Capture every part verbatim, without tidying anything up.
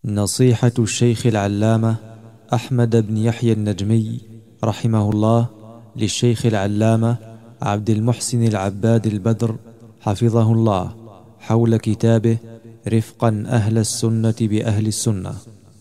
نصيحة الشيخ العلامة أحمد بن يحيى النجمي رحمه الله للشيخ العلامة عبد المحسن العباد البدر حفظه الله حول كتابه رفقا أهل السنة بأهل السنة.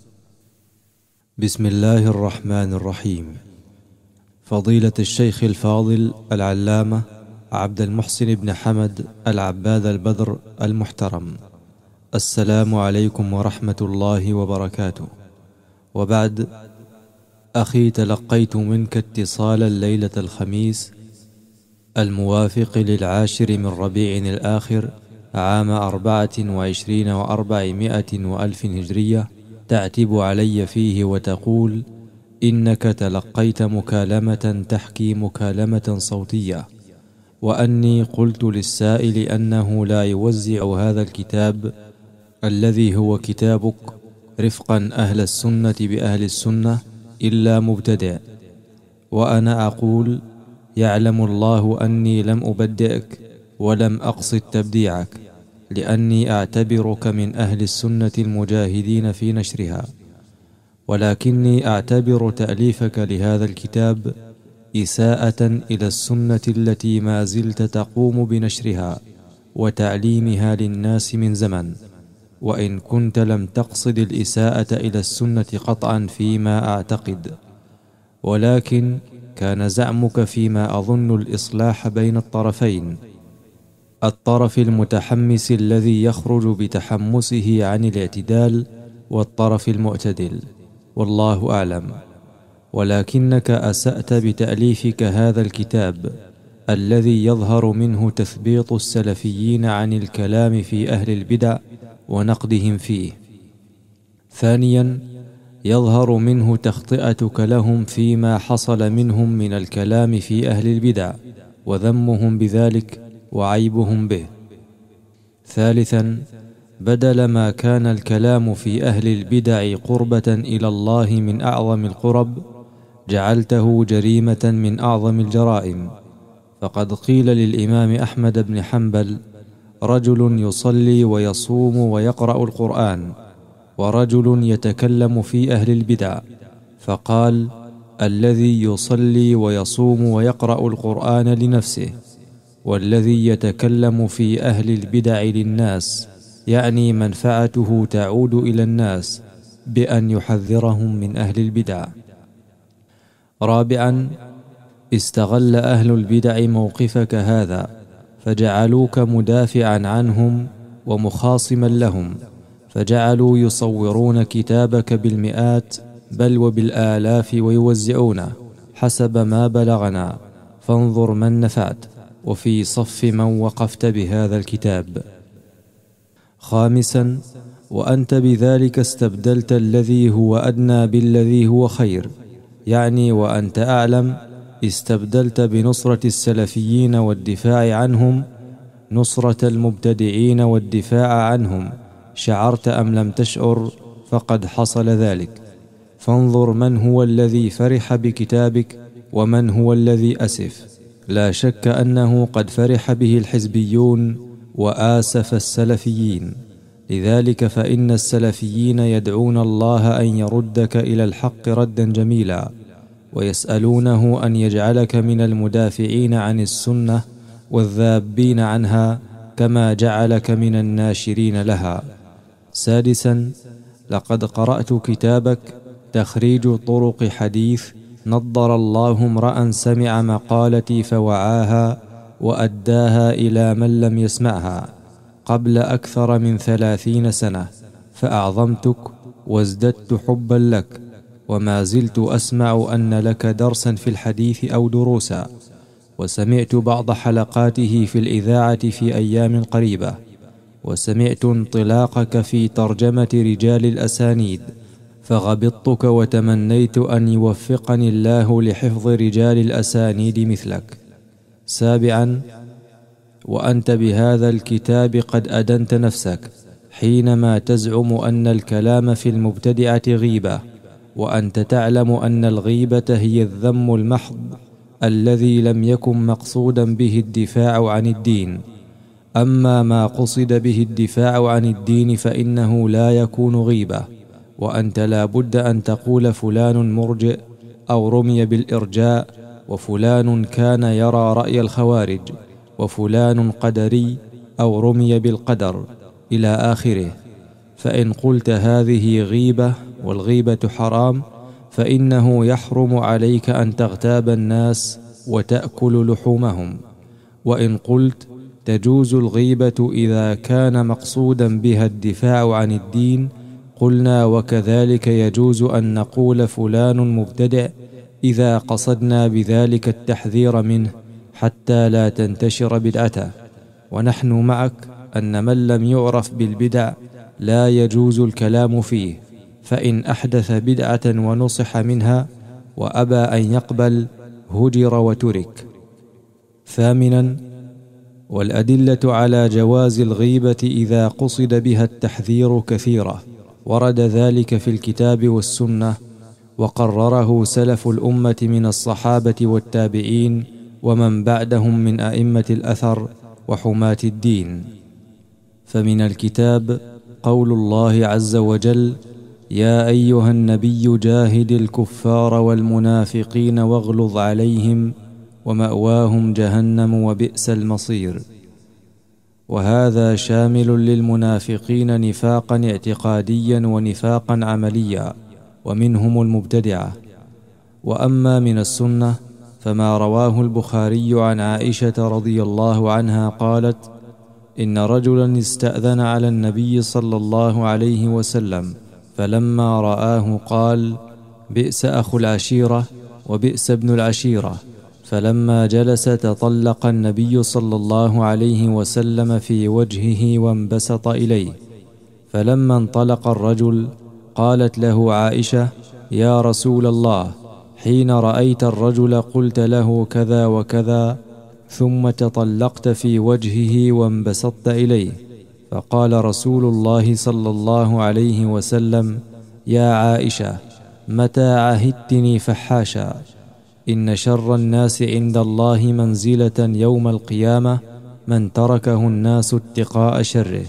بسم الله الرحمن الرحيم. فضيلة الشيخ الفاضل العلامة عبد المحسن بن حمد العباد البدر المحترم، السلام عليكم ورحمة الله وبركاته. وبعد، أخي، تلقيت منك اتصالا ليلة الخميس الموافق للعاشر من ربيع الآخر عام أربعة وعشرين وأربعمائة وألف هجرية، تعتب علي فيه وتقول إنك تلقيت مكالمة تحكي مكالمة صوتية، وأني قلت للسائل أنه لا يوزع هذا الكتاب الذي هو كتابك رفقا أهل السنة بأهل السنة إلا مبتدئ، وأنا أقول يعلم الله أني لم أبدئك ولم أقصد تبديعك، لأني أعتبرك من أهل السنة المجاهدين في نشرها، ولكني أعتبر تأليفك لهذا الكتاب إساءة إلى السنة التي ما زلت تقوم بنشرها وتعليمها للناس من زمن، وإن كنت لم تقصد الإساءة إلى السنة قطعا فيما أعتقد، ولكن كان زعمك فيما أظن الإصلاح بين الطرفين، الطرف المتحمس الذي يخرج بتحمسه عن الاعتدال والطرف المعتدل، والله أعلم. ولكنك أسأت بتأليفك هذا الكتاب الذي يظهر منه تثبيط السلفيين عن الكلام في أهل البدع ونقدهم فيه. ثانيا، يظهر منه تخطئتك لهم فيما حصل منهم من الكلام في أهل البدع وذمهم بذلك وعيبهم به. ثالثا، بدل ما كان الكلام في أهل البدع قربة إلى الله من أعظم القرب، جعلته جريمة من أعظم الجرائم. فقد قيل للإمام أحمد بن حنبل: رجل يصلي ويصوم ويقرأ القرآن، ورجل يتكلم في أهل البدع، فقال: الذي يصلي ويصوم ويقرأ القرآن لنفسه، والذي يتكلم في أهل البدع للناس، يعني منفعته تعود إلى الناس بأن يحذرهم من أهل البدع. رابعا، استغل أهل البدع موقفك هذا فجعلوك مدافعا عنهم ومخاصما لهم، فجعلوا يصورون كتابك بالمئات بل وبالآلاف ويوزعونه حسب ما بلغنا، فانظر من نفعت وفي صف من وقفت بهذا الكتاب. خامسا، وأنت بذلك استبدلت الذي هو أدنى بالذي هو خير، يعني وأنت أعلم استبدلت بنصرة السلفيين والدفاع عنهم نصرة المبتدعين والدفاع عنهم، شعرت أم لم تشعر فقد حصل ذلك. فانظر من هو الذي فرح بكتابك ومن هو الذي أسف. لا شك أنه قد فرح به الحزبيون وآسف السلفيين، لذلك فإن السلفيين يدعون الله أن يردك إلى الحق ردا جميلا، ويسألونه أن يجعلك من المدافعين عن السنة والذابين عنها كما جعلك من الناشرين لها. سادسا، لقد قرأت كتابك تخريج طرق حديث نضر الله امرأ سمع مقالتي فوعاها وأداها إلى من لم يسمعها قبل أكثر من ثلاثين سنة، فأعظمتك وازددت حبا لك، وما زلت أسمع أن لك درسا في الحديث أو دروسا، وسمعت بعض حلقاته في الإذاعة في أيام قريبة، وسمعت انطلاقك في ترجمة رجال الأسانيد، فغبطتك وتمنيت أن يوفقني الله لحفظ رجال الأسانيد مثلك. سابعا، وأنت بهذا الكتاب قد أدنت نفسك حينما تزعم أن الكلام في المبتدعة غيبة، وأنت تعلم أن الغيبة هي الذم المحض الذي لم يكن مقصودا به الدفاع عن الدين. أما ما قصد به الدفاع عن الدين فإنه لا يكون غيبة، وأنت لا بد أن تقول فلان مرجئ أو رمي بالإرجاء، وفلان كان يرى رأي الخوارج، وفلان قدري أو رمي بالقدر، إلى آخره. فإن قلت هذه غيبة والغيبة حرام، فإنه يحرم عليك أن تغتاب الناس وتأكل لحومهم. وإن قلت تجوز الغيبة إذا كان مقصودا بها الدفاع عن الدين، قلنا وكذلك يجوز أن نقول فلان مبتدع إذا قصدنا بذلك التحذير منه حتى لا تنتشر بدعته. ونحن معك أن من لم يعرف بالبدع لا يجوز الكلام فيه، فإن أحدث بدعة ونصح منها وأبى أن يقبل هجر وترك. ثامنا، والأدلة على جواز الغيبة إذا قصد بها التحذير كثيرة، ورد ذلك في الكتاب والسنة، وقرره سلف الأمة من الصحابة والتابعين ومن بعدهم من أئمة الأثر وحماة الدين. فمن الكتاب قول الله عز وجل: يا أيها النبي جاهد الكفار والمنافقين واغلظ عليهم ومأواهم جهنم وبئس المصير. وهذا شامل للمنافقين نفاقا اعتقاديا ونفاقا عمليا، ومنهم المبتدعة. وأما من السنة فما رواه البخاري عن عائشة رضي الله عنها قالت: إن رجلا استأذن على النبي صلى الله عليه وسلم، فلما رآه قال: بئس أخو العشيرة وبئس ابن العشيرة. فلما جلس تطلق النبي صلى الله عليه وسلم في وجهه وانبسط إليه. فلما انطلق الرجل قالت له عائشة: يا رسول الله، حين رأيت الرجل قلت له كذا وكذا، ثم تطلقت في وجهه وانبسطت إليه. فقال رسول الله صلى الله عليه وسلم: يا عائشة، متى عهدتني فحاشا؟ إن شر الناس عند الله منزلة يوم القيامة من تركه الناس اتقاء شره.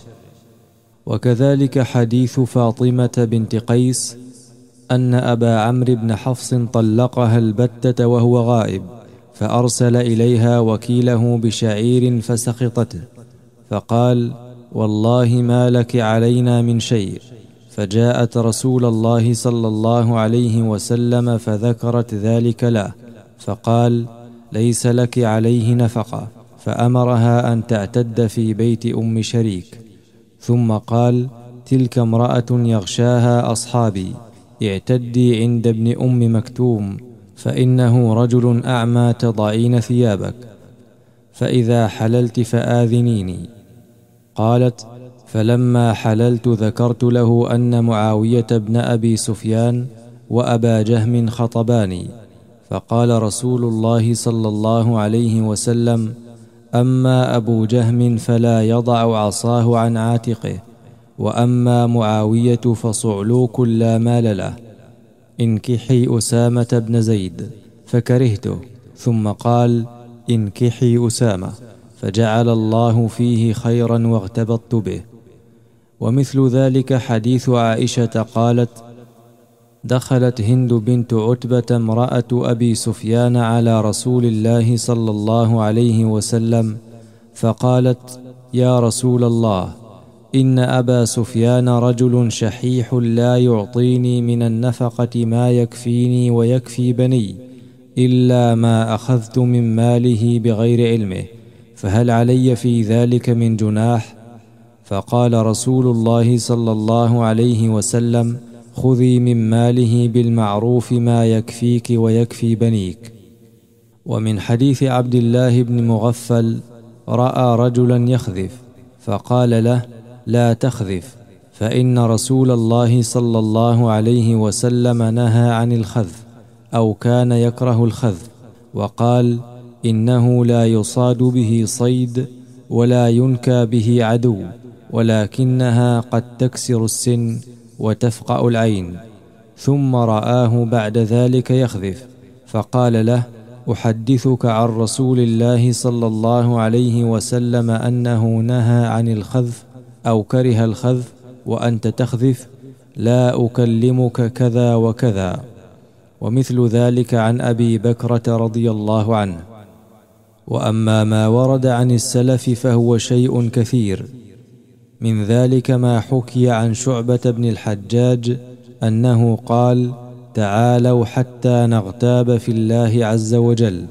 وكذلك حديث فاطمة بنت قيس أن أبا عمرو بن حفص طلقها البتة وهو غائب، فأرسل إليها وكيله بشعير فسخطته، فقال: والله ما لك علينا من شيء. فجاءت رسول الله صلى الله عليه وسلم فذكرت ذلك له، فقال: ليس لك عليه نفقة، فأمرها أن تعتد في بيت أم شريك. ثم قال: تلك امرأة يغشاها أصحابي، اعتدي عند ابن أم مكتوم، فإنه رجل أعمى تضعين ثيابك، فإذا حللت فآذنيني. قالت: فلما حللت ذكرت له أن معاوية بن أبي سفيان وأبا جهم خطباني، فقال رسول الله صلى الله عليه وسلم: أما أبو جهم فلا يضع عصاه عن عاتقه، وأما معاوية فصعلوك لا مال له، انكحي أسامة بن زيد، فكرهته. ثم قال: انكحي أسامة، فجعل الله فيه خيرا واغتبطت به. ومثل ذلك حديث عائشة قالت: دخلت هند بنت عتبة امرأة أبي سفيان على رسول الله صلى الله عليه وسلم، فقالت: يا رسول الله، إن أبا سفيان رجل شحيح لا يعطيني من النفقة ما يكفيني ويكفي بني إلا ما أخذت من ماله بغير علمه، فهل علي في ذلك من جناح؟ فقال رسول الله صلى الله عليه وسلم: خذي من ماله بالمعروف ما يكفيك ويكفي بنيك. ومن حديث عبد الله بن مغفل: رأى رجلا يخذف، فقال له: لا تخذف، فإن رسول الله صلى الله عليه وسلم نهى عن الخذف، أو كان يكره الخذف، وقال: إنه لا يصاد به صيد ولا ينكى به عدو، ولكنها قد تكسر السن وتفقأ العين. ثم رآه بعد ذلك يخذف، فقال له: أحدثك عن رسول الله صلى الله عليه وسلم أنه نهى عن الخذف أو كره الخذف وأنت تخذف؟ لا أكلمك كذا وكذا. ومثل ذلك عن أبي بكرة رضي الله عنه. وأما ما ورد عن السلف فهو شيء كثير، من ذلك ما حكي عن شعبة بن الحجاج أنه قال: تعالوا حتى نغتاب في الله عز وجل.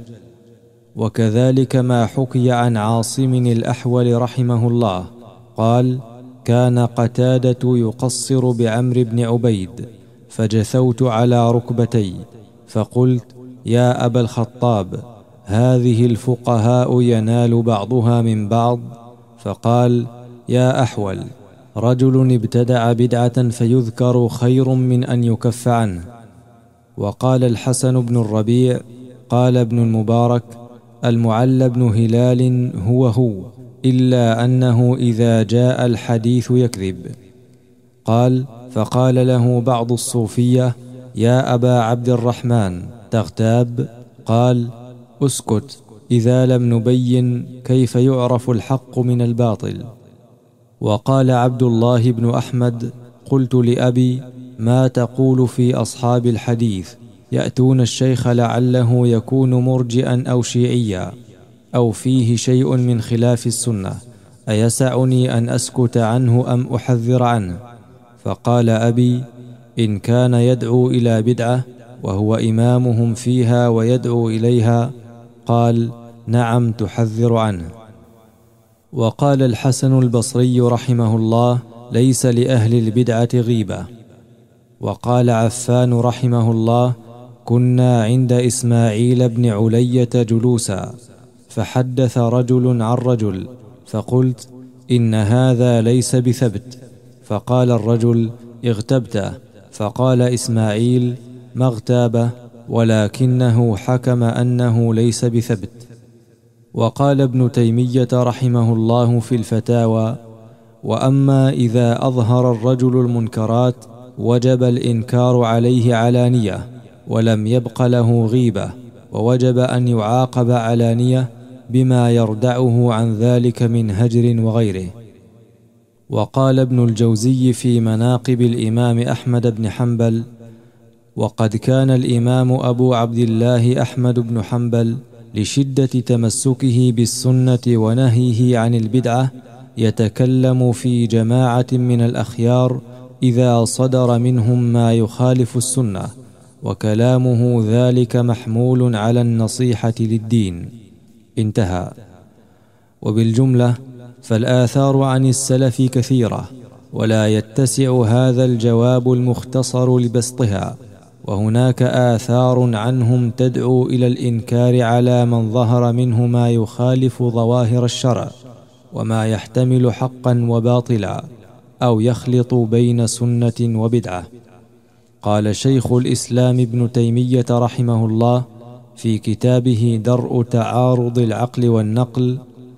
وكذلك ما حكي عن عاصم الأحول رحمه الله قال: كان قتادة يقصر بعمر بن عبيد، فجثوت على ركبتي فقلت: يا أبا الخطاب، هذه الفقهاء ينال بعضها من بعض. فقال: يا أحول، رجل ابتدع بدعة فيذكر خير من أن يكف عنه. وقال الحسن بن الربيع: قال ابن المبارك: المعلى بن هلال هو هو، إلا أنه إذا جاء الحديث يكذب. قال: فقال له بعض الصوفية: يا أبا عبد الرحمن، تغتاب؟ قال: اسكت، إذا لم نبين كيف يعرف الحق من الباطل. وقال عبد الله بن أحمد: قلت لأبي: ما تقول في أصحاب الحديث يأتون الشيخ لعله يكون مرجئا أو شيعيا أو فيه شيء من خلاف السنة، أيسعني أن أسكت عنه أم أحذر عنه؟ فقال أبي: إن كان يدعو إلى بدعة وهو إمامهم فيها ويدعو إليها، قال: نعم، تحذر عنه. وقال الحسن البصري رحمه الله: ليس لأهل البدعة غيبة. وقال عفان رحمه الله: كنا عند إسماعيل بن علية جلوسا، فحدث رجل عن رجل، فقلت: إن هذا ليس بثبت. فقال الرجل: اغتبته. فقال إسماعيل: ما اغتابه، ولكنه حكم أنه ليس بثبت. وقال ابن تيمية رحمه الله في الفتاوى: وأما إذا أظهر الرجل المنكرات وجب الإنكار عليه علانية ولم يبق له غيبة، ووجب أن يعاقب علانية بما يردعه عن ذلك من هجر وغيره. وقال ابن الجوزي في مناقب الإمام أحمد بن حنبل: وقد كان الإمام أبو عبد الله أحمد بن حنبل لشدة تمسكه بالسنة ونهيه عن البدعة يتكلم في جماعة من الأخيار إذا صدر منهم ما يخالف السنة، وكلامه ذلك محمول على النصيحة للدين. انتهى. وبالجملة فالآثار عن السلف كثيرة، ولا يتسع هذا الجواب المختصر لبسطها، وهناك آثار عنهم تدعو إلى الإنكار على من ظهر منه ما يخالف ظواهر الشرع وما يحتمل حقا وباطلا أو يخلط بين سنة وبدعة. قال شيخ الإسلام ابن تيمية رحمه الله في كتابه درء تعارض العقل والنقل: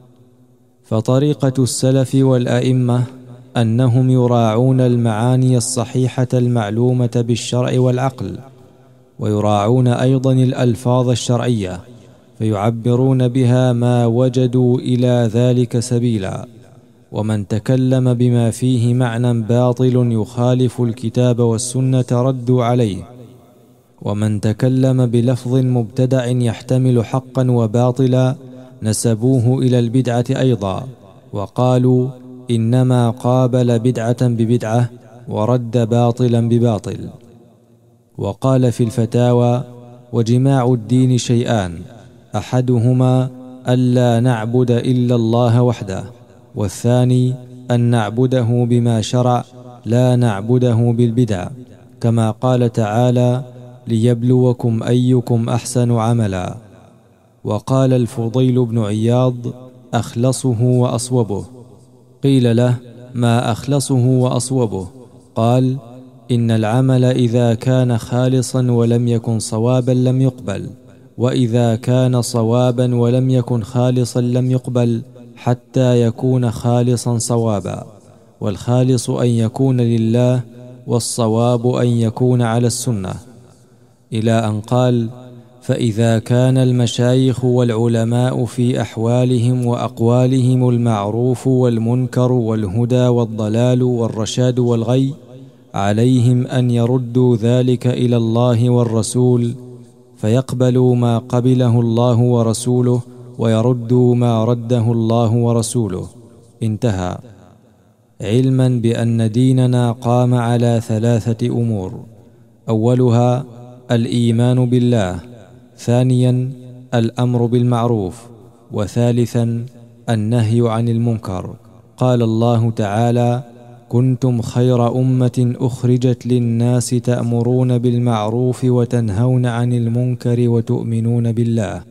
فطريقة السلف والأئمة أنهم يراعون المعاني الصحيحة المعلومة بالشرع والعقل، ويراعون أيضا الألفاظ الشرعية فيعبرون بها ما وجدوا إلى ذلك سبيلا. ومن تكلم بما فيه معنى باطل يخالف الكتاب والسنة ردوا عليه، ومن تكلم بلفظ مبتدع يحتمل حقا وباطلا نسبوه إلى البدعة أيضا، وقالوا إنما قابل بدعة ببدعة ورد باطلا بباطل. وقال في الفتاوى: وجماع الدين شيئان، أحدهما ألا نعبد إلا الله وحده، والثاني أن نعبده بما شرع لا نعبده بالبدع، كما قال تعالى: ليبلوكم أيكم أحسن عملا. وقال الفضيل بن عياض: أخلصه وأصوبه. قيل له: ما أخلصه وأصوبه؟ قال: إن العمل إذا كان خالصا ولم يكن صوابا لم يقبل، وإذا كان صوابا ولم يكن خالصا لم يقبل حتى يكون خالصا صوابا، والخالص أن يكون لله، والصواب أن يكون على السنة، إلى أن قال: فإذا كان المشايخ والعلماء في أحوالهم وأقوالهم المعروف والمنكر والهدى والضلال والرشاد والغي، عليهم أن يردوا ذلك إلى الله والرسول، فيقبلوا ما قبله الله ورسوله ويردوا ما رده الله ورسوله. انتهى. علما بأن ديننا قام على ثلاثة أمور: أولها الإيمان بالله، ثانيا الأمر بالمعروف، وثالثا النهي عن المنكر. قال الله تعالى: كنتم خير أمة أخرجت للناس تأمرون بالمعروف وتنهون عن المنكر وتؤمنون بالله.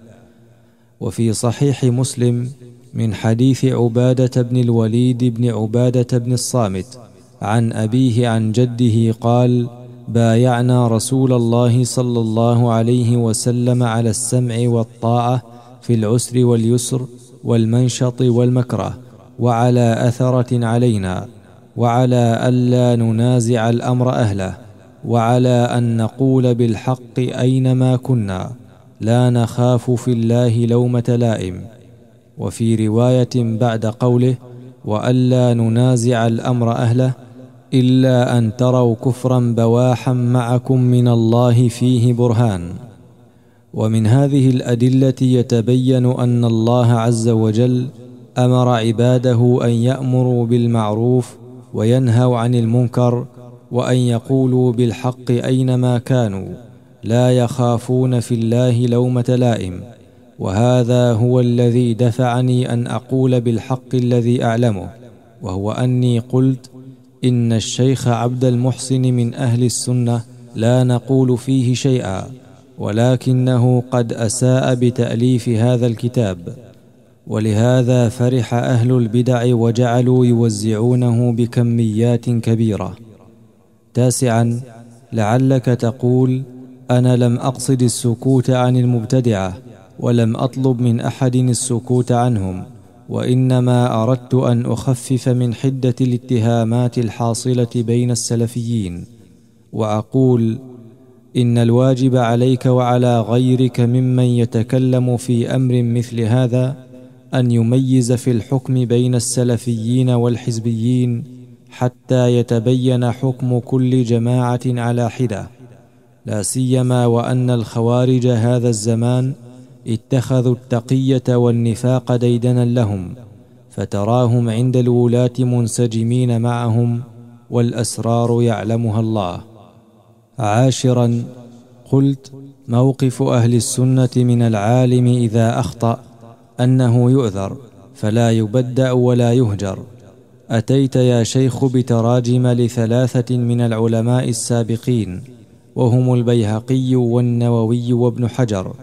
وفي صحيح مسلم من حديث عبادة بن الوليد بن عبادة بن الصامت عن أبيه عن جده قال: بايعنا رسول الله صلى الله عليه وسلم على السمع والطاعة في العسر واليسر والمنشط والمكره، وعلى أثرة علينا، وعلى ألا ننازع الأمر أهله، وعلى أن نقول بالحق أينما كنا، لا نخاف في الله لومة لائم. وفي رواية بعد قوله: وألا ننازع الأمر أهله إلا أن تروا كفرا بواحا معكم من الله فيه برهان. ومن هذه الأدلة يتبين أن الله عز وجل أمر عباده أن يأمروا بالمعروف وينهوا عن المنكر، وأن يقولوا بالحق أينما كانوا، لا يخافون في الله لومة لائم. وهذا هو الذي دفعني أن أقول بالحق الذي أعلمه، وهو أني قلت: إن الشيخ عبد المحسن من أهل السنة لا نقول فيه شيئا، ولكنه قد أساء بتأليف هذا الكتاب، ولهذا فرح أهل البدع وجعلوا يوزعونه بكميات كبيرة. تاسعا، لعلك تقول: أنا لم أقصد السكوت عن المبتدعة، ولم أطلب من أحد السكوت عنهم، وإنما أردت أن أخفف من حدة الاتهامات الحاصلة بين السلفيين، وأقول: إن الواجب عليك وعلى غيرك ممن يتكلم في أمر مثل هذا أن يميز في الحكم بين السلفيين والحزبيين، حتى يتبين حكم كل جماعة على حدة، لا سيما وأن الخوارج هذا الزمان اتخذوا التقية والنفاق ديدنا لهم، فتراهم عند الولاة منسجمين معهم، والأسرار يعلمها الله. عاشرا، قلت: موقف أهل السنة من العالم إذا أخطأ أنه يؤذر، فلا يبدأ ولا يهجر. أتيت يا شيخ بتراجم لثلاثة من العلماء السابقين، وهم البيهقي والنووي وابن حجر،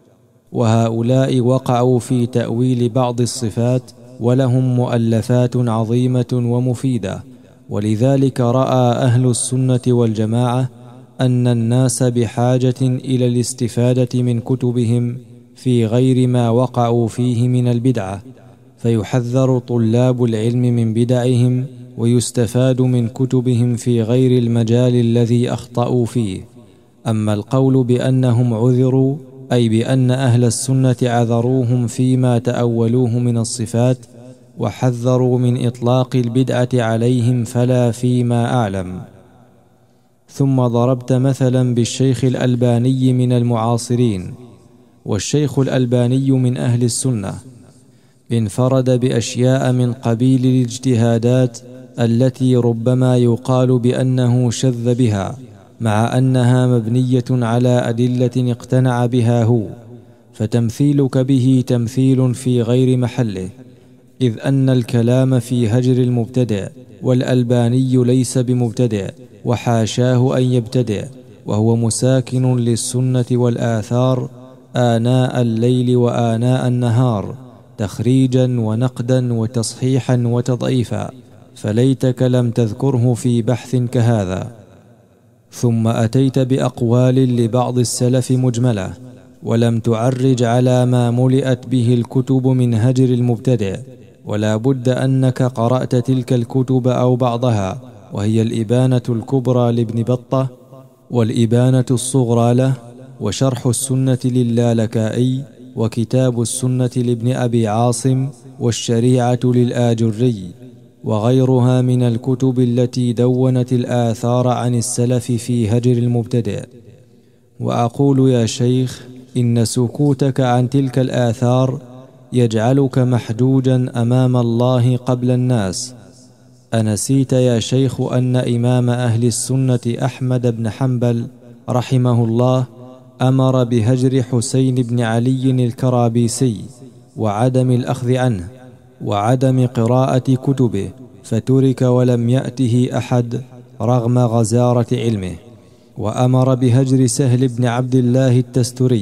وهؤلاء وقعوا في تأويل بعض الصفات، ولهم مؤلفات عظيمة ومفيدة. ولذلك رأى أهل السنة والجماعة أن الناس بحاجة إلى الاستفادة من كتبهم في غير ما وقعوا فيه من البدعة، فيحذر طلاب العلم من بدعهم، ويستفاد من كتبهم في غير المجال الذي أخطأوا فيه. أما القول بأنهم عذروا، أي بأن أهل السنة عذروهم فيما تأولوه من الصفات، وحذروا من إطلاق البدعة عليهم، فلا فيما أعلم. ثم ضربت مثلا بالشيخ الألباني من المعاصرين، والشيخ الألباني من أهل السنة، انفرد بأشياء من قبيل الاجتهادات التي ربما يقال بأنه شذ بها، مع أنها مبنية على أدلة اقتنع بها هو، فتمثيلك به تمثيل في غير محله، إذ أن الكلام في هجر المبتدع، والألباني ليس بمبتدع، وحاشاه أن يبتدع، وهو مساكن للسنة والآثار آناء الليل وآناء النهار، تخريجا ونقدا وتصحيحا وتضعيفا، فليتك لم تذكره في بحث كهذا. ثم أتيت بأقوال لبعض السلف مجملة، ولم تعرج على ما ملئت به الكتب من هجر المبتدع، ولا بد أنك قرأت تلك الكتب أو بعضها، وهي الإبانة الكبرى لابن بطة، والإبانة الصغرى له، وشرح السنة للالكائي، وكتاب السنة لابن أبي عاصم، والشريعة للآجري، وغيرها من الكتب التي دونت الآثار عن السلف في هجر المبتدئ. وأقول يا شيخ إن سكوتك عن تلك الآثار يجعلك محجوجا أمام الله قبل الناس. أنسيت يا شيخ أن إمام أهل السنة أحمد بن حنبل رحمه الله أمر بهجر حسين بن علي الكرابيسي وعدم الأخذ عنه وعدم قراءة كتبه، فترك ولم يأته أحد رغم غزارة علمه. وأمر بهجر سهل بن عبد الله التستري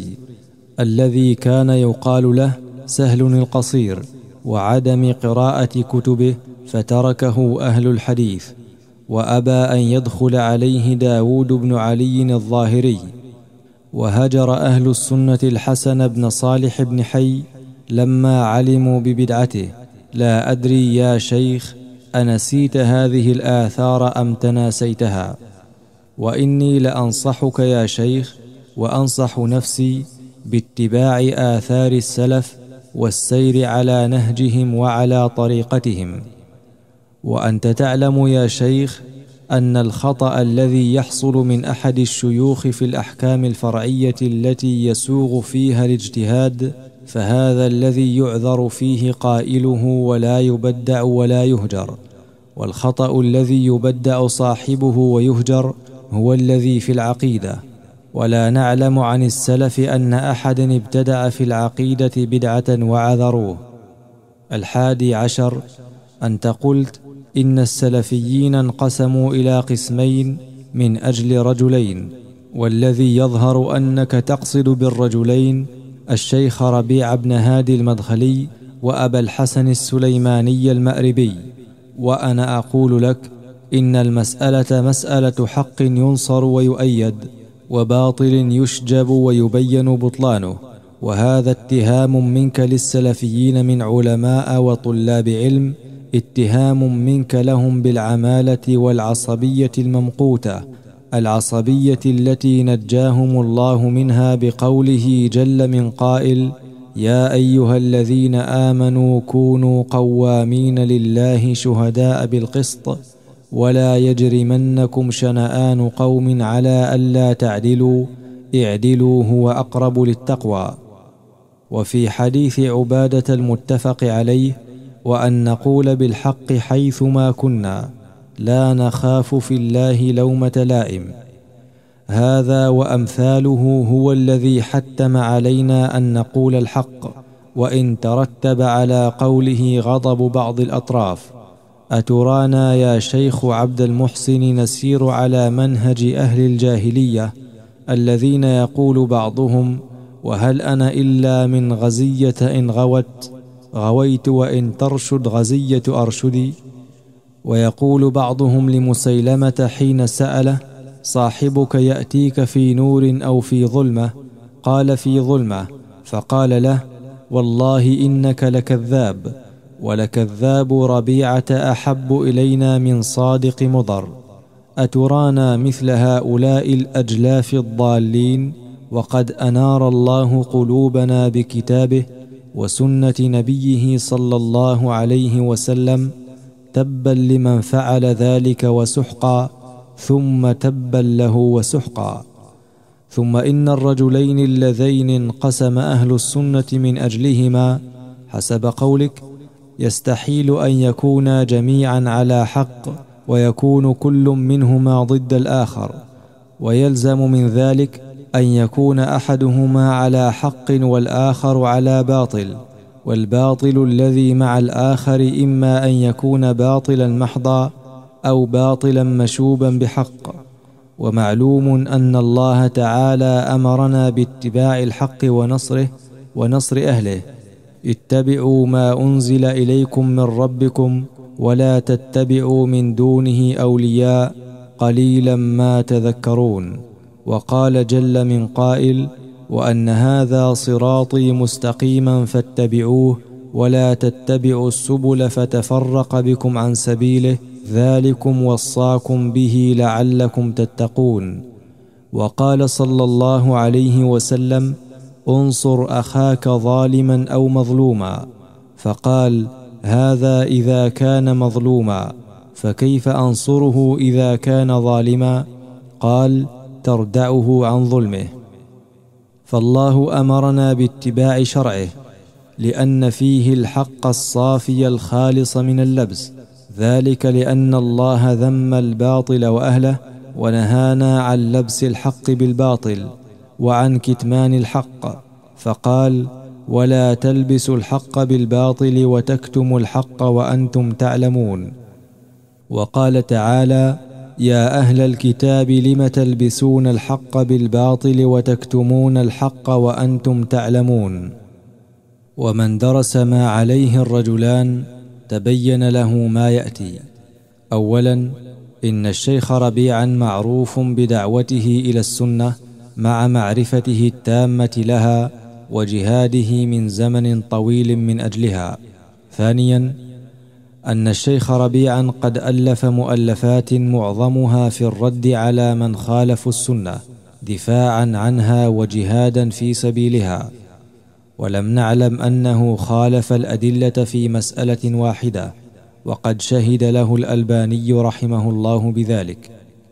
الذي كان يقال له سهل القصير وعدم قراءة كتبه، فتركه أهل الحديث. وأبى أن يدخل عليه داود بن علي الظاهري. وهجر أهل السنة الحسن بن صالح بن حي لما علموا ببدعته. لا أدري يا شيخ أنسيت هذه الآثار أم تناسيتها؟ وإني لأنصحك يا شيخ وأنصح نفسي باتباع آثار السلف والسير على نهجهم وعلى طريقتهم. وأنت تعلم يا شيخ أن الخطأ الذي يحصل من أحد الشيوخ في الأحكام الفرعية التي يسوغ فيها الاجتهاد، فهذا الذي يعذر فيه قائله ولا يبدع ولا يهجر. والخطأ الذي يبدع صاحبه ويهجر هو الذي في العقيدة. ولا نعلم عن السلف أن أحدا ابتدع في العقيدة بدعة وعذروه. الحادي عشر أنت قلت إن السلفيين انقسموا إلى قسمين من أجل رجلين، والذي يظهر أنك تقصد بالرجلين الشيخ ربيع بن هادي المدخلي وأبا الحسن السليماني المأربي. وأنا أقول لك إن المسألة مسألة حق ينصر ويؤيد، وباطل يشجب ويبين بطلانه. وهذا اتهام منك للسلفيين من علماء وطلاب علم، اتهام منك لهم بالعمالة والعصبية الممقوتة، العصبية التي نجاهم الله منها بقوله جل من قائل: يا أيها الذين آمنوا كونوا قوامين لله شهداء بالقسط ولا يجرمنكم شنآن قوم على ألا تعدلوا اعدلوا هو أقرب للتقوى. وفي حديث عبادة المتفق عليه: وأن نقول بالحق حيثما كنا لا نخاف في الله لومة لائم. هذا وأمثاله هو الذي حتم علينا أن نقول الحق، وإن ترتب على قوله غضب بعض الأطراف. أترانا يا شيخ عبد المحسن نسير على منهج أهل الجاهلية الذين يقول بعضهم: وهل أنا إلا من غزية إن غوت غويت وإن ترشد غزية أرشدي؟ ويقول بعضهم لمسيلمة حين سأله: صاحبك يأتيك في نور أو في ظلمة؟ قال: في ظلمة. فقال له: والله إنك لكذاب، ولكذاب ربيعة أحب إلينا من صادق مضر. أترانا مثل هؤلاء الأجلاف الضالين، وقد أنار الله قلوبنا بكتابه وسنة نبيه صلى الله عليه وسلم. تبا لمن فعل ذلك وسحقا، ثم تبا له وسحقا. ثم إن الرجلين اللذين انقسم أهل السنة من أجلهما حسب قولك يستحيل أن يكونا جميعا على حق، ويكون كل منهما ضد الآخر، ويلزم من ذلك أن يكون أحدهما على حق والآخر على باطل، والباطل الذي مع الآخر إما أن يكون باطلا محضا أو باطلا مشوبا بحق. ومعلوم أن الله تعالى أمرنا باتباع الحق ونصره ونصر أهله: اتبعوا ما أنزل إليكم من ربكم ولا تتبعوا من دونه أولياء قليلا ما تذكرون. وقال جل من قائل: وأن هذا صراطي مستقيما فاتبعوه ولا تتبعوا السبل فتفرق بكم عن سبيله ذلكم وصاكم به لعلكم تتقون. وقال صلى الله عليه وسلم: انصر أخاك ظالما أو مظلوما. فقال: هذا إذا كان مظلوما، فكيف أنصره إذا كان ظالما؟ قال: تردعه عن ظلمه. فالله أمرنا باتباع شرعه، لأن فيه الحق الصافي الخالص من اللبس، ذلك لأن الله ذم الباطل وأهله، ونهانا عن لبس الحق بالباطل وعن كتمان الحق، فقال: ولا تلبسوا الحق بالباطل وتكتموا الحق وأنتم تعلمون. وقال تعالى: يا أهل الكتاب لم تلبسون الحق بالباطل وتكتمون الحق وأنتم تعلمون. ومن درس ما عليه الرجلان تبين له ما يأتي. أولا، إن الشيخ ربيعا معروف بدعوته إلى السنة مع معرفته التامة لها وجهاده من زمن طويل من أجلها. ثانيا، أن الشيخ ربيعا قد ألف مؤلفات معظمها في الرد على من خالفوا السنة دفاعا عنها وجهادا في سبيلها، ولم نعلم أنه خالف الأدلة في مسألة واحدة، وقد شهد له الألباني رحمه الله بذلك.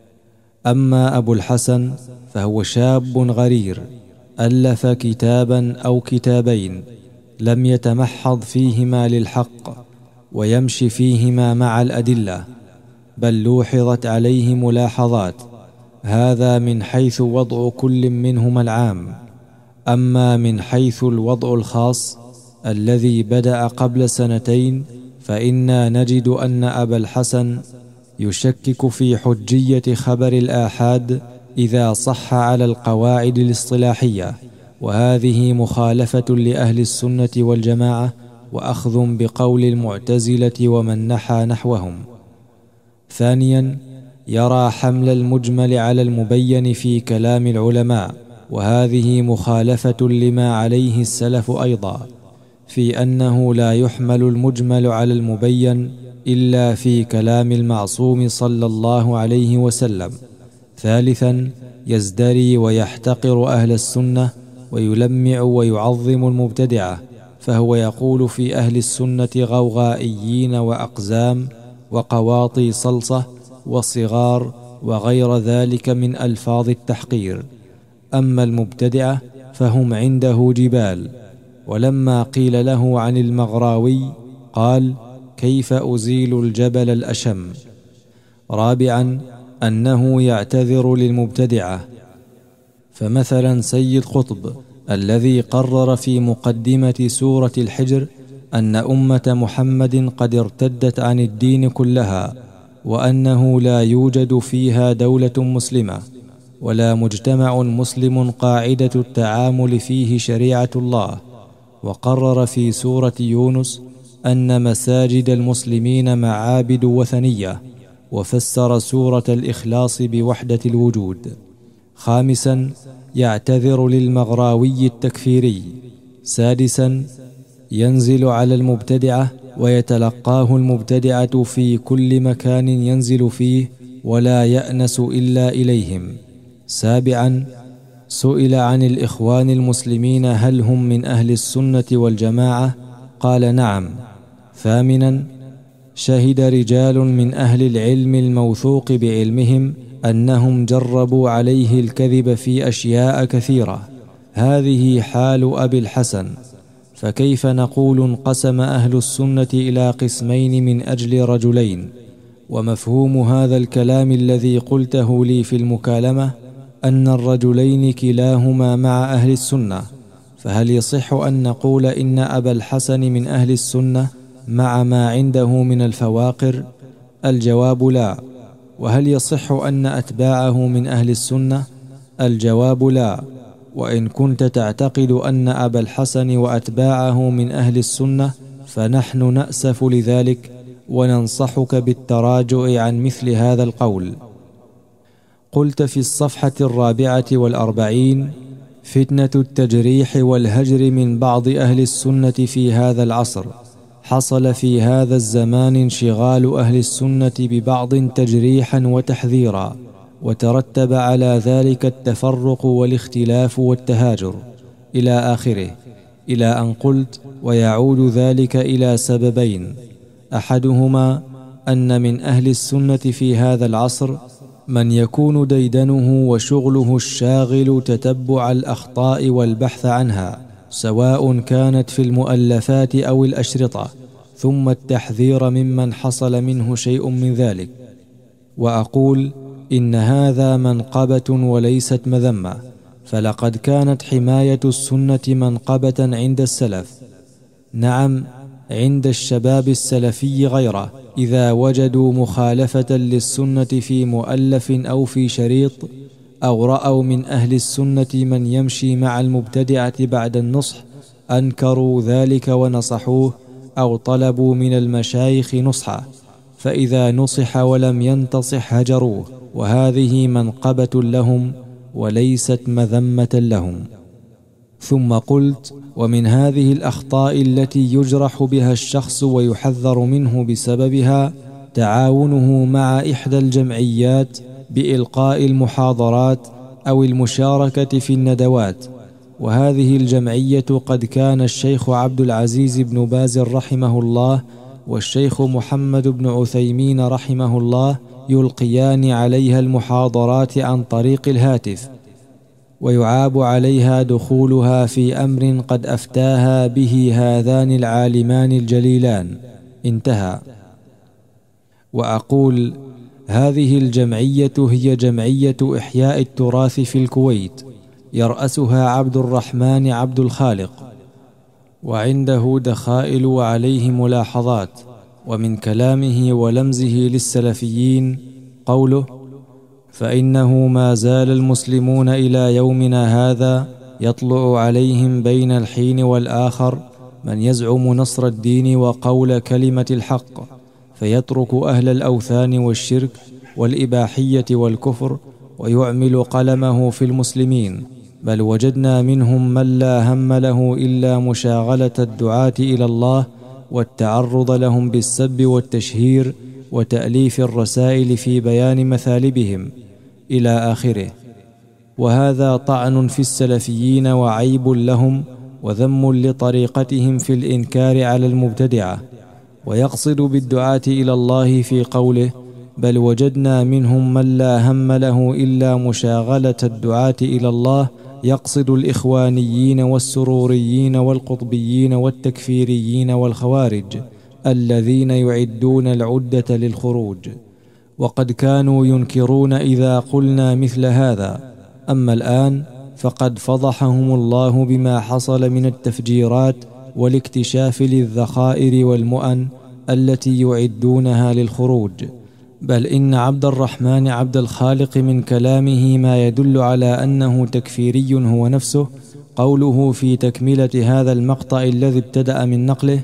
أما أبو الحسن فهو شاب غرير ألف كتابا أو كتابين لم يتمحض فيهما للحق ويمشي فيهما مع الأدلة، بل لوحظت عليه ملاحظات، هذا من حيث وضع كل منهما العام. أما من حيث الوضع الخاص الذي بدأ قبل سنتين، فإنا نجد أن أبا الحسن يشكك في حجية خبر الآحاد إذا صح على القواعد الاصطلاحية، وهذه مخالفة لأهل السنة والجماعة وأخذ بقول المعتزلة ومن نحى نحوهم. ثانيا، يرى حمل المجمل على المبين في كلام العلماء، وهذه مخالفة لما عليه السلف أيضا، في أنه لا يحمل المجمل على المبين إلا في كلام المعصوم صلى الله عليه وسلم. ثالثا، يزدري ويحتقر أهل السنة ويلمع ويعظم المبتدعة، فهو يقول في أهل السنة غوغائيين وأقزام وقواطي صلصة وصغار وغير ذلك من ألفاظ التحقير. أما المبتدعة فهم عنده جبال. ولما قيل له عن المغراوي قال: كيف أزيل الجبل الأشم؟ رابعا، أنه يعتذر للمبتدعة، فمثلا سيد قطب الذي قرر في مقدمة سورة الحجر أن أمة محمد قد ارتدت عن الدين كلها، وأنه لا يوجد فيها دولة مسلمة ولا مجتمع مسلم قاعدة التعامل فيه شريعة الله، وقرر في سورة يونس أن مساجد المسلمين معابد وثنية، وفسر سورة الإخلاص بوحدة الوجود. خامسا، يعتذر للمغراوي التكفيري. سادسا، ينزل على المبتدعة ويتلقاه المبتدعة في كل مكان ينزل فيه ولا يأنس إلا إليهم. سابعا، سئل عن الإخوان المسلمين هل هم من أهل السنة والجماعة؟ قال: نعم. ثامنا، شهد رجال من أهل العلم الموثوق بعلمهم أنهم جربوا عليه الكذب في أشياء كثيرة. هذه حال أبي الحسن، فكيف نقول انقسم أهل السنة إلى قسمين من أجل رجلين؟ ومفهوم هذا الكلام الذي قلته لي في المكالمة أن الرجلين كلاهما مع أهل السنة، فهل يصح أن نقول إن أبا الحسن من أهل السنة مع ما عنده من الفواقر؟ الجواب لا. وهل يصح أن أتباعه من أهل السنة؟ الجواب لا. وإن كنت تعتقد أن أبا الحسن وأتباعه من أهل السنة فنحن نأسف لذلك وننصحك بالتراجع عن مثل هذا القول. قلت في الصفحة الرابعة والأربعين: فتنة التجريح والهجر من بعض أهل السنة في هذا العصر. حصل في هذا الزمان انشغال أهل السنة ببعض تجريحا وتحذيرا، وترتب على ذلك التفرق والاختلاف والتهاجر إلى آخره. إلى أن قلت: ويعود ذلك إلى سببين: أحدهما أن من أهل السنة في هذا العصر من يكون ديدنه وشغله الشاغل تتبع الأخطاء والبحث عنها، سواء كانت في المؤلفات أو الأشرطة، ثم التحذير ممن حصل منه شيء من ذلك. وأقول إن هذا منقبة وليست مذمة، فلقد كانت حماية السنة منقبة عند السلف، نعم عند الشباب السلفي غيره، إذا وجدوا مخالفة للسنة في مؤلف أو في شريط، أو رأوا من أهل السنة من يمشي مع المبتدعة بعد النصح، أنكروا ذلك ونصحوه، أو طلبوا من المشايخ نصحه، فإذا نصح ولم ينتصح هجروه، وهذه منقبة لهم وليست مذمة لهم. ثم قلت: ومن هذه الأخطاء التي يجرح بها الشخص ويحذر منه بسببها تعاونه مع إحدى الجمعيات بإلقاء المحاضرات أو المشاركة في الندوات. وهذه الجمعية قد كان الشيخ عبد العزيز بن باز رحمه الله والشيخ محمد بن عثيمين رحمه الله يلقيان عليها المحاضرات عن طريق الهاتف، ويعاب عليها دخولها في أمر قد أفتاها به هذان العالمان الجليلان. انتهى. وأقول: هذه الجمعية هي جمعية إحياء التراث في الكويت، يرأسها عبد الرحمن عبد الخالق، وعنده دخائل وعليه ملاحظات. ومن كلامه ولمزه للسلفيين قوله: فإنه ما زال المسلمون إلى يومنا هذا يطلع عليهم بين الحين والآخر من يزعم نصر الدين وقول كلمة الحق، فيترك أهل الأوثان والشرك والإباحية والكفر ويعمل قلمه في المسلمين، بل وجدنا منهم من لا هم له إلا مشاغلة الدعاة إلى الله والتعرض لهم بالسب والتشهير وتأليف الرسائل في بيان مثالبهم إلى آخره. وهذا طعن في السلفيين وعيب لهم وذم لطريقتهم في الإنكار على المبتدعة. ويقصد بالدعاة إلى الله في قوله: بل وجدنا منهم من لا هم له إلا مشاغلة الدعاة إلى الله، يقصد الإخوانيين والسروريين والقطبيين والتكفيريين والخوارج الذين يعدون العدة للخروج، وقد كانوا ينكرون إذا قلنا مثل هذا. أما الآن فقد فضحهم الله بما حصل من التفجيرات والاكتشاف للذخائر والمؤن التي يعدونها للخروج. بل إن عبد الرحمن عبد الخالق من كلامه ما يدل على أنه تكفيري هو نفسه، قوله في تكملة هذا المقطع الذي ابتدأ من نقله: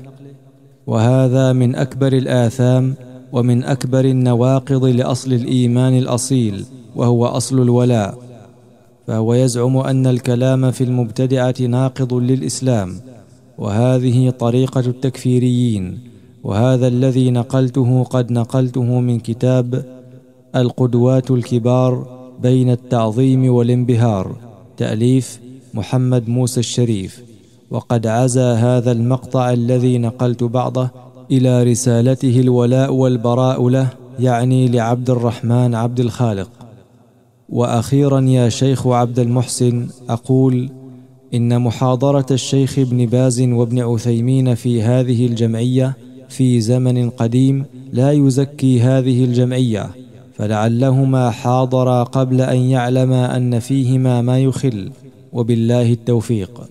وهذا من أكبر الآثام ومن أكبر النواقض لأصل الإيمان الأصيل، وهو أصل الولاء. فهو يزعم أن الكلام في المبتدعة ناقض للإسلام، وهذه طريقة التكفيريين. وهذا الذي نقلته قد نقلته من كتاب القدوات الكبار بين التعظيم والانبهار، تأليف محمد موسى الشريف. وقد عزى هذا المقطع الذي نقلت بعضه إلى رسالته الولاء والبراء له، يعني لعبد الرحمن عبد الخالق. وأخيرا يا شيخ عبد المحسن، أقول إن محاضرة الشيخ ابن باز وابن عثيمين في هذه الجمعية في زمن قديم لا يزكي هذه الجمعية، فلعلهما حاضرا قبل أن يعلما أن فيهما ما يخل، وبالله التوفيق.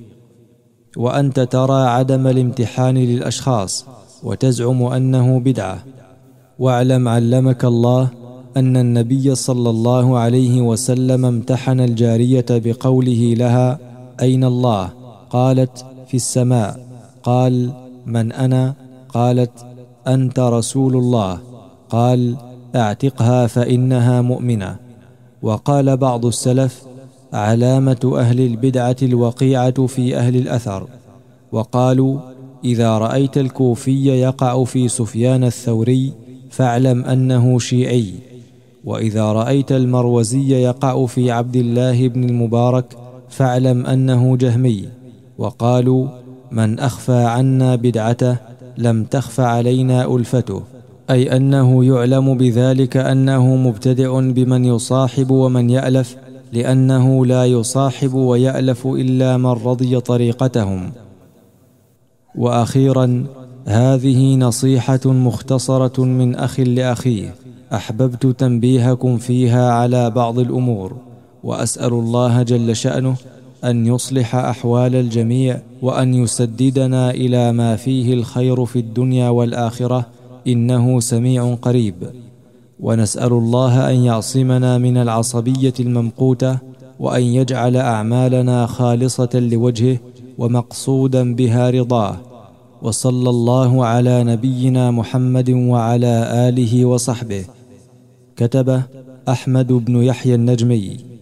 وأنت ترى عدم الامتحان للأشخاص وتزعم أنه بدعة. واعلم علمك الله أن النبي صلى الله عليه وسلم امتحن الجارية بقوله لها: أين الله؟ قالت: في السماء. قال: من أنا؟ قالت: أنت رسول الله. قال: اعتقها فإنها مؤمنة. وقال بعض السلف: علامة أهل البدعة الوقيعة في أهل الأثر. وقالوا: إذا رأيت الكوفي يقع في سفيان الثوري فاعلم أنه شيعي، وإذا رأيت المروزي يقع في عبد الله بن المبارك فاعلم أنه جهمي. وقالوا: من أخفى عنا بدعته لم تخف علينا ألفته، أي أنه يعلم بذلك أنه مبتدع بمن يصاحب ومن يألف، لأنه لا يصاحب ويألف إلا من رضي طريقتهم. وأخيرا، هذه نصيحة مختصرة من أخ لأخيه، أحببت تنبيهكم فيها على بعض الأمور، وأسأل الله جل شأنه أن يصلح أحوال الجميع، وأن يسددنا إلى ما فيه الخير في الدنيا والآخرة، إنه سميع قريب. ونسأل الله أن يعصمنا من العصبية الممقوتة، وأن يجعل أعمالنا خالصة لوجهه ومقصودا بها رضاه. وصلى الله على نبينا محمد وعلى آله وصحبه. كتبه أحمد بن يحيى النجمي.